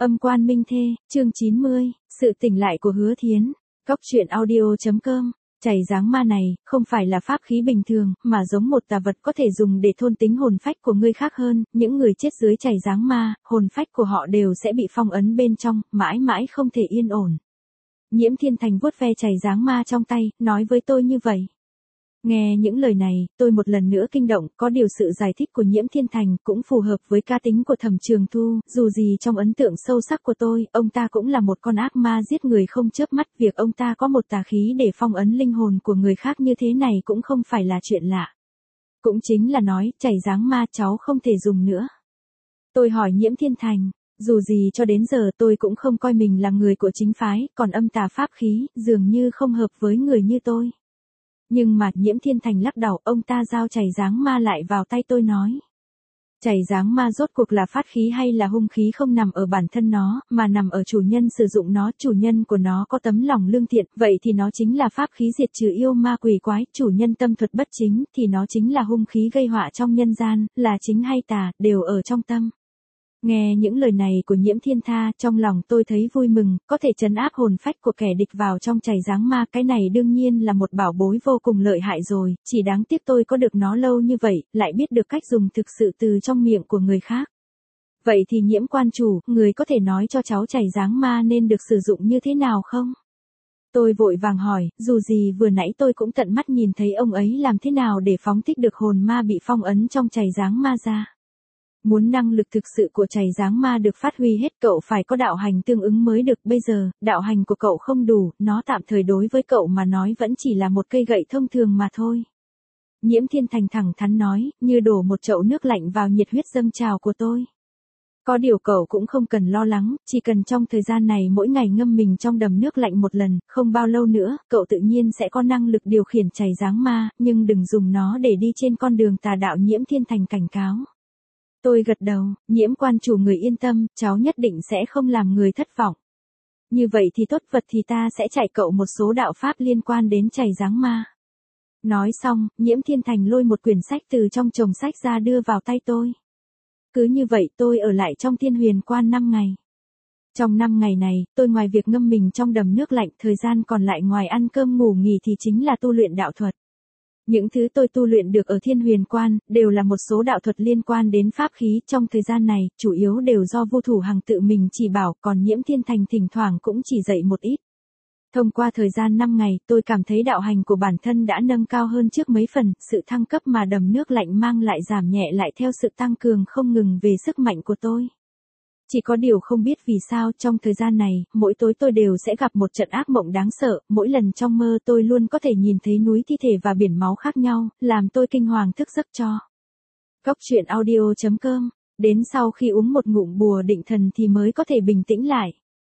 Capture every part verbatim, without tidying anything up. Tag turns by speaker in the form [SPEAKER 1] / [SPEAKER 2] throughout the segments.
[SPEAKER 1] Âm quan minh thê, chương chín mươi, sự tỉnh lại của Hứa Thiến. Góc truyện audio.com. Chảy dáng ma này, không phải là pháp khí bình thường, mà giống một tà vật có thể dùng để thôn tính hồn phách của người khác hơn, những người chết dưới chảy dáng ma, hồn phách của họ đều sẽ bị phong ấn bên trong, mãi mãi không thể yên ổn. Nhiễm Thiên Thành vuốt ve chảy dáng ma trong tay, nói với tôi như vậy. Nghe những lời này, tôi một lần nữa kinh động, có điều sự giải thích của Nhiễm Thiên Thành cũng phù hợp với cá tính của Thẩm Trường Thu, dù gì trong ấn tượng sâu sắc của tôi, ông ta cũng là một con ác ma giết người không chớp mắt, việc ông ta có một tà khí để phong ấn linh hồn của người khác như thế này cũng không phải là chuyện lạ. Cũng chính là nói, chảy dáng ma cháu không thể dùng nữa. Tôi hỏi Nhiễm Thiên Thành, dù gì cho đến giờ tôi cũng không coi mình là người của chính phái, còn âm tà pháp khí, dường như không hợp với người như tôi. Nhưng mà Nhiễm Thiên Thành lắc đầu, ông ta giao chảy dáng ma lại vào tay tôi nói. Chảy dáng ma rốt cuộc là phát khí hay là hung khí không nằm ở bản thân nó, mà nằm ở chủ nhân sử dụng nó, chủ nhân của nó có tấm lòng lương thiện, vậy thì nó chính là pháp khí diệt trừ yêu ma quỷ quái, chủ nhân tâm thuật bất chính, thì nó chính là hung khí gây họa trong nhân gian, là chính hay tà, đều ở trong tâm. Nghe những lời này của Nhiễm Thiên Tha, trong lòng tôi thấy vui mừng, có thể trấn áp hồn phách của kẻ địch vào trong chảy dáng ma, cái này đương nhiên là một bảo bối vô cùng lợi hại rồi, chỉ đáng tiếc tôi có được nó lâu như vậy, lại biết được cách dùng thực sự từ trong miệng của người khác. Vậy thì Nhiễm quan chủ, người có thể nói cho cháu chảy dáng ma nên được sử dụng như thế nào không? Tôi vội vàng hỏi, dù gì vừa nãy tôi cũng tận mắt nhìn thấy ông ấy làm thế nào để phóng thích được hồn ma bị phong ấn trong chảy dáng ma ra. Muốn năng lực thực sự của chảy dáng ma được phát huy hết, cậu phải có đạo hành tương ứng mới được, bây giờ, đạo hành của cậu không đủ, nó tạm thời đối với cậu mà nói vẫn chỉ là một cây gậy thông thường mà thôi. Nhiễm Thiên Thành thẳng thắn nói, như đổ một chậu nước lạnh vào nhiệt huyết dâng trào của tôi. Có điều cậu cũng không cần lo lắng, chỉ cần trong thời gian này mỗi ngày ngâm mình trong đầm nước lạnh một lần, không bao lâu nữa, cậu tự nhiên sẽ có năng lực điều khiển chảy dáng ma, nhưng đừng dùng nó để đi trên con đường tà đạo, Nhiễm Thiên Thành cảnh cáo. Tôi gật đầu, Nhiễm quan chủ người yên tâm, cháu nhất định sẽ không làm người thất vọng. Như vậy thì tốt, vật thì ta sẽ chạy cậu một số đạo pháp liên quan đến chảy dáng ma. Nói xong, Nhiễm Thiên Thành lôi một quyển sách từ trong chồng sách ra đưa vào tay tôi. Cứ như vậy tôi ở lại trong Thiên Huyền Quan năm ngày. Trong năm ngày này, tôi ngoài việc ngâm mình trong đầm nước lạnh, thời gian còn lại ngoài ăn cơm ngủ nghỉ thì chính là tu luyện đạo thuật. Những thứ tôi tu luyện được ở Thiên Huyền Quan, đều là một số đạo thuật liên quan đến pháp khí, trong thời gian này, chủ yếu đều do Vu Thủ Hằng tự mình chỉ bảo, còn Nhiễm Thiên Thành thỉnh thoảng cũng chỉ dạy một ít. Thông qua thời gian năm ngày, tôi cảm thấy đạo hành của bản thân đã nâng cao hơn trước mấy phần, sự thăng cấp mà đầm nước lạnh mang lại giảm nhẹ lại theo sự tăng cường không ngừng về sức mạnh của tôi. Chỉ có điều không biết vì sao trong thời gian này, mỗi tối tôi đều sẽ gặp một trận ác mộng đáng sợ, mỗi lần trong mơ tôi luôn có thể nhìn thấy núi thi thể và biển máu khác nhau, làm tôi kinh hoàng thức giấc cho. Góc truyện audio.com, đến sau khi uống một ngụm bùa định thần thì mới có thể bình tĩnh lại.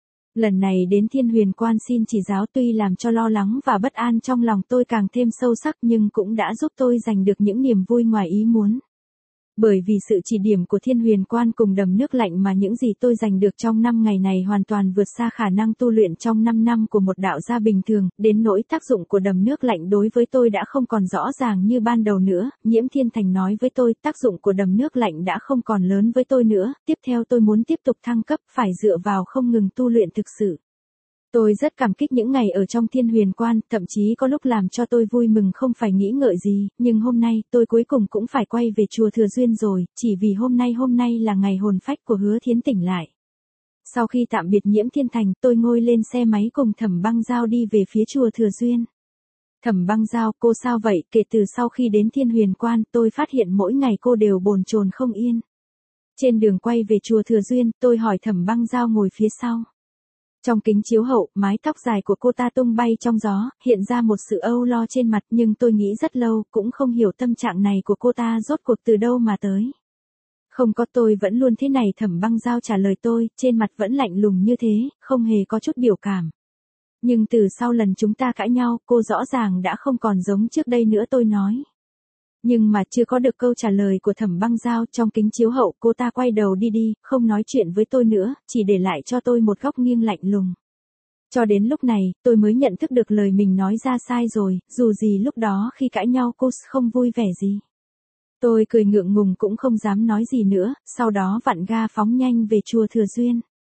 [SPEAKER 1] Lần này đến Thiên Huyền Quan xin chỉ giáo tuy làm cho lo lắng và bất an trong lòng tôi càng thêm sâu sắc nhưng cũng đã giúp tôi giành được những niềm vui ngoài ý muốn. Bởi vì sự chỉ điểm của Thiên Huyền Quan cùng đầm nước lạnh mà những gì tôi giành được trong năm ngày này hoàn toàn vượt xa khả năng tu luyện trong năm năm của một đạo gia bình thường, đến nỗi tác dụng của đầm nước lạnh đối với tôi đã không còn rõ ràng như ban đầu nữa. Nhiễm Thiên Thành nói với tôi, tác dụng của đầm nước lạnh đã không còn lớn với tôi nữa, tiếp theo tôi muốn tiếp tục thăng cấp phải dựa vào không ngừng tu luyện thực sự. Tôi rất cảm kích những ngày ở trong Thiên Huyền Quan, thậm chí có lúc làm cho tôi vui mừng không phải nghĩ ngợi gì, nhưng hôm nay, tôi cuối cùng cũng phải quay về chùa Thừa Duyên rồi, chỉ vì hôm nay hôm nay là ngày hồn phách của Hứa Thiến tỉnh lại. Sau khi tạm biệt Nhiễm Thiên Thành, tôi ngồi lên xe máy cùng Thẩm Băng Giao đi về phía chùa Thừa Duyên. Thẩm Băng Giao, cô sao vậy? Kể từ sau khi đến Thiên Huyền Quan, tôi phát hiện mỗi ngày cô đều bồn chồn không yên. Trên đường quay về chùa Thừa Duyên, tôi hỏi Thẩm Băng Giao ngồi phía sau. Trong kính chiếu hậu, mái tóc dài của cô ta tung bay trong gió, hiện ra một sự âu lo trên mặt, nhưng tôi nghĩ rất lâu, cũng không hiểu tâm trạng này của cô ta rốt cuộc từ đâu mà tới. Không có, tôi vẫn luôn thế này, Thẩm Băng Giao trả lời tôi, trên mặt vẫn lạnh lùng như thế, không hề có chút biểu cảm. Nhưng từ sau lần chúng ta cãi nhau, cô rõ ràng đã không còn giống trước đây nữa, tôi nói. Nhưng mà chưa có được câu trả lời của Thẩm Băng Giao, trong kính chiếu hậu cô ta quay đầu đi đi, không nói chuyện với tôi nữa, chỉ để lại cho tôi một góc nghiêng lạnh lùng. Cho đến lúc này, tôi mới nhận thức được lời mình nói ra sai rồi, dù gì lúc đó khi cãi nhau cô không vui vẻ gì. Tôi cười ngượng ngùng cũng không dám nói gì nữa, sau đó vặn ga phóng nhanh về chùa Thừa Duyên.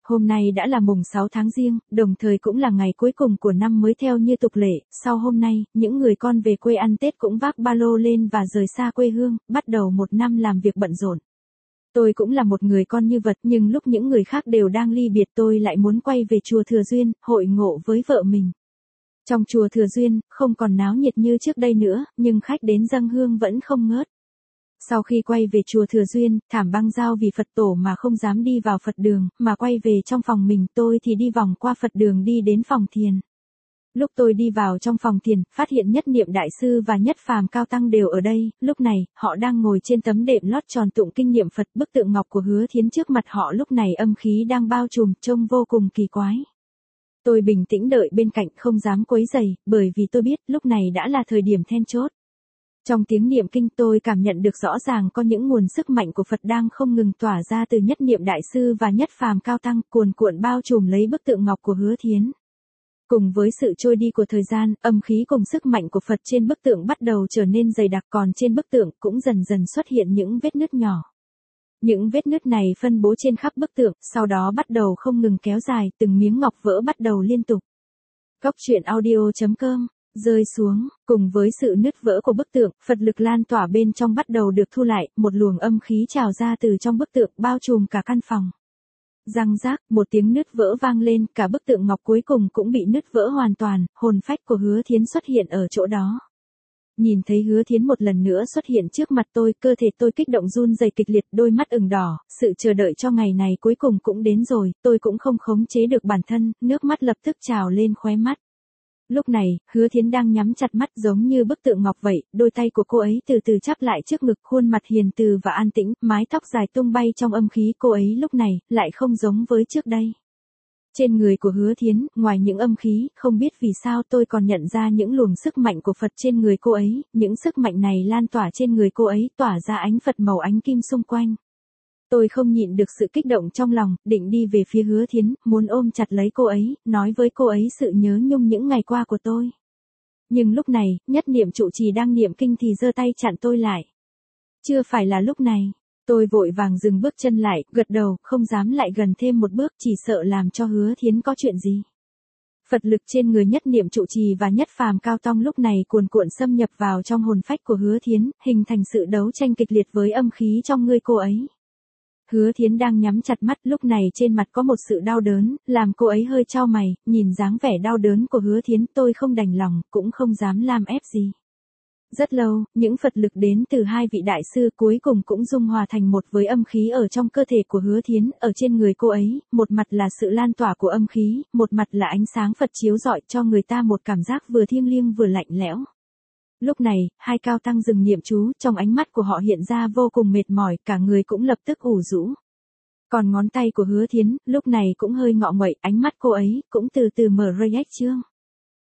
[SPEAKER 1] Hôm nay đã là mùng sáu tháng Giêng, đồng thời cũng là ngày cuối cùng của năm mới theo như tục lệ, sau hôm nay, những người con về quê ăn Tết cũng vác ba lô lên và rời xa quê hương, bắt đầu một năm làm việc bận rộn. Tôi cũng là một người con như vật, nhưng lúc những người khác đều đang ly biệt tôi lại muốn quay về chùa Thừa Duyên, hội ngộ với vợ mình. Trong chùa Thừa Duyên, không còn náo nhiệt như trước đây nữa, nhưng khách đến dâng hương vẫn không ngớt. Sau khi quay về chùa Thừa Duyên, thảm băng giao vì Phật tổ mà không dám đi vào Phật đường, mà quay về trong phòng mình, tôi thì đi vòng qua Phật đường đi đến phòng thiền. Lúc tôi đi vào trong phòng thiền, phát hiện Nhất Niệm Đại Sư và Nhất Phàm Cao Tăng đều ở đây, lúc này, họ đang ngồi trên tấm đệm lót tròn tụng kinh niệm Phật, bức tượng ngọc của Hứa Thiến trước mặt họ lúc này âm khí đang bao trùm, trông vô cùng kỳ quái. Tôi bình tĩnh đợi bên cạnh không dám quấy rầy, bởi vì tôi biết lúc này đã là thời điểm then chốt. Trong tiếng niệm kinh tôi cảm nhận được rõ ràng có những nguồn sức mạnh của Phật đang không ngừng tỏa ra từ Nhất Niệm Đại Sư và Nhất Phàm Cao Tăng, cuồn cuộn bao trùm lấy bức tượng ngọc của Hứa Thiến. Cùng với sự trôi đi của thời gian, âm khí cùng sức mạnh của Phật trên bức tượng bắt đầu trở nên dày đặc, còn trên bức tượng cũng dần dần xuất hiện những vết nứt nhỏ. Những vết nứt này phân bố trên khắp bức tượng, sau đó bắt đầu không ngừng kéo dài, từng miếng ngọc vỡ bắt đầu liên tục. Góc truyện audio chấm com rơi xuống, cùng với sự nứt vỡ của bức tượng, Phật lực lan tỏa bên trong bắt đầu được thu lại, một luồng âm khí trào ra từ trong bức tượng, bao trùm cả căn phòng. Răng rác, một tiếng nứt vỡ vang lên, cả bức tượng ngọc cuối cùng cũng bị nứt vỡ hoàn toàn, hồn phách của Hứa Thiến xuất hiện ở chỗ đó. Nhìn thấy Hứa Thiến một lần nữa xuất hiện trước mặt tôi, cơ thể tôi kích động run rẩy kịch liệt, đôi mắt ửng đỏ, sự chờ đợi cho ngày này cuối cùng cũng đến rồi, tôi cũng không khống chế được bản thân, nước mắt lập tức trào lên khóe mắt. Lúc này, Hứa Thiến đang nhắm chặt mắt giống như bức tượng ngọc vậy, đôi tay của cô ấy từ từ chắp lại trước ngực, khuôn mặt hiền từ và an tĩnh, mái tóc dài tung bay trong âm khí, cô ấy lúc này, lại không giống với trước đây. Trên người của Hứa Thiến, ngoài những âm khí, không biết vì sao tôi còn nhận ra những luồng sức mạnh của Phật trên người cô ấy, những sức mạnh này lan tỏa trên người cô ấy, tỏa ra ánh Phật màu ánh kim xung quanh. Tôi không nhịn được sự kích động trong lòng, định đi về phía Hứa Thiến, muốn ôm chặt lấy cô ấy, nói với cô ấy sự nhớ nhung những ngày qua của tôi. Nhưng lúc này, Nhất Niệm trụ trì đang niệm kinh thì giơ tay chặn tôi lại. Chưa phải là lúc này. Tôi vội vàng dừng bước chân lại, gật đầu, không dám lại gần thêm một bước, chỉ sợ làm cho Hứa Thiến có chuyện gì. Phật lực trên người Nhất Niệm trụ trì và Nhất Phàm Cao Tăng lúc này cuồn cuộn xâm nhập vào trong hồn phách của Hứa Thiến, hình thành sự đấu tranh kịch liệt với âm khí trong người cô ấy. Hứa Thiến đang nhắm chặt mắt, lúc này trên mặt có một sự đau đớn, làm cô ấy hơi chau mày, nhìn dáng vẻ đau đớn của Hứa Thiến, tôi không đành lòng, cũng không dám làm ép gì. Rất lâu, những Phật lực đến từ hai vị đại sư cuối cùng cũng dung hòa thành một với âm khí ở trong cơ thể của Hứa Thiến, ở trên người cô ấy, một mặt là sự lan tỏa của âm khí, một mặt là ánh sáng Phật chiếu rọi cho người ta một cảm giác vừa thiêng liêng vừa lạnh lẽo. Lúc này, hai cao tăng dừng niệm chú, trong ánh mắt của họ hiện ra vô cùng mệt mỏi, cả người cũng lập tức ủ rũ. Còn ngón tay của Hứa Thiến, lúc này cũng hơi ngọ nguậy, ánh mắt cô ấy cũng từ từ mở rây ếch chương.